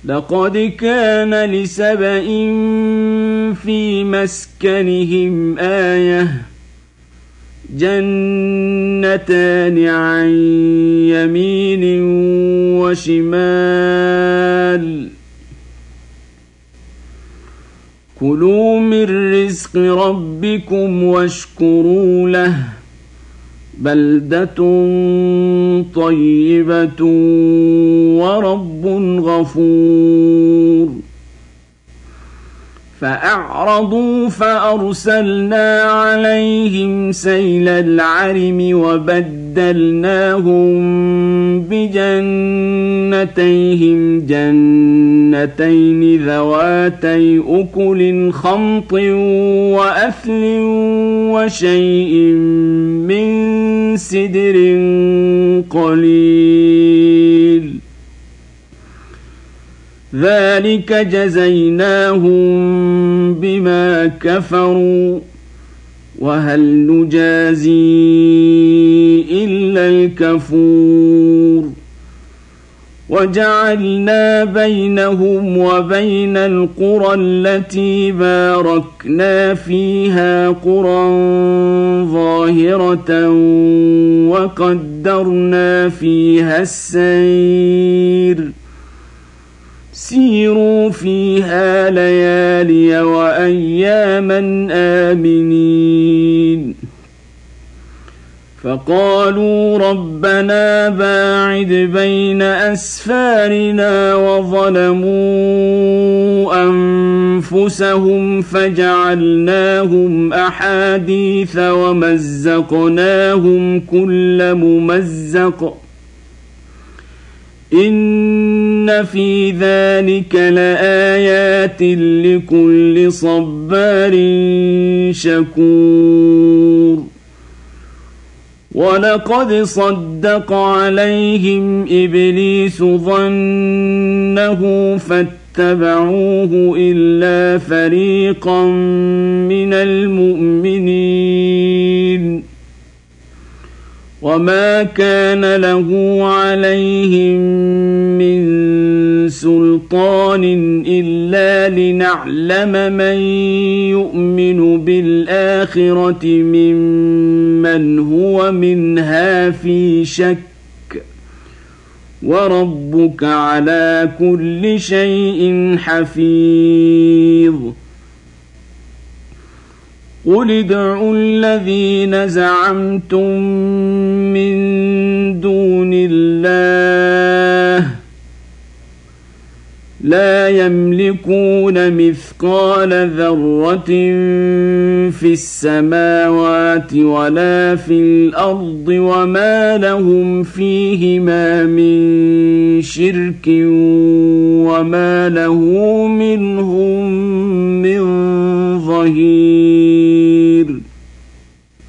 لقد كان لسبإ في مسكنهم آية جنتان عن يمين وشمال كلوا من رزق ربكم واشكروا له بلدة طيبة ورب غفور فأعرضوا فأرسلنا عليهم سيل العرم وبدلناهم بجنتيهم جنتين ذواتي أكل خمط وأثل وشيء من سدر قليل ذلك جزيناهم بما كفروا وهل نجازي إلا الكفور وجعلنا بينهم وبين القرى التي باركنا فيها قرى ظاهرة وقدرنا فيها السير سيروا فيها ليالي وأياما آمنين فقالوا ربنا باعد بين أسفارنا وظلموا أنفسهم فجعلناهم أحاديث ومزقناهم كل ممزق إن في ذلك لآيات لكل صبار شكور ولقد صدق عليهم إبليس ظنه فاتبعوه إلا فريقا من المؤمنين وما كان له عليهم من سلطان إلا لنعلم من يؤمن بالآخرة ممن هو منها في شك وربك على كل شيء حفيظ قل ادعوا الذين زعمتم من دون الله لا يملكون مثقال ذرة في السماوات ولا في الأرض وما لهم فيهما من شرك وما له منهم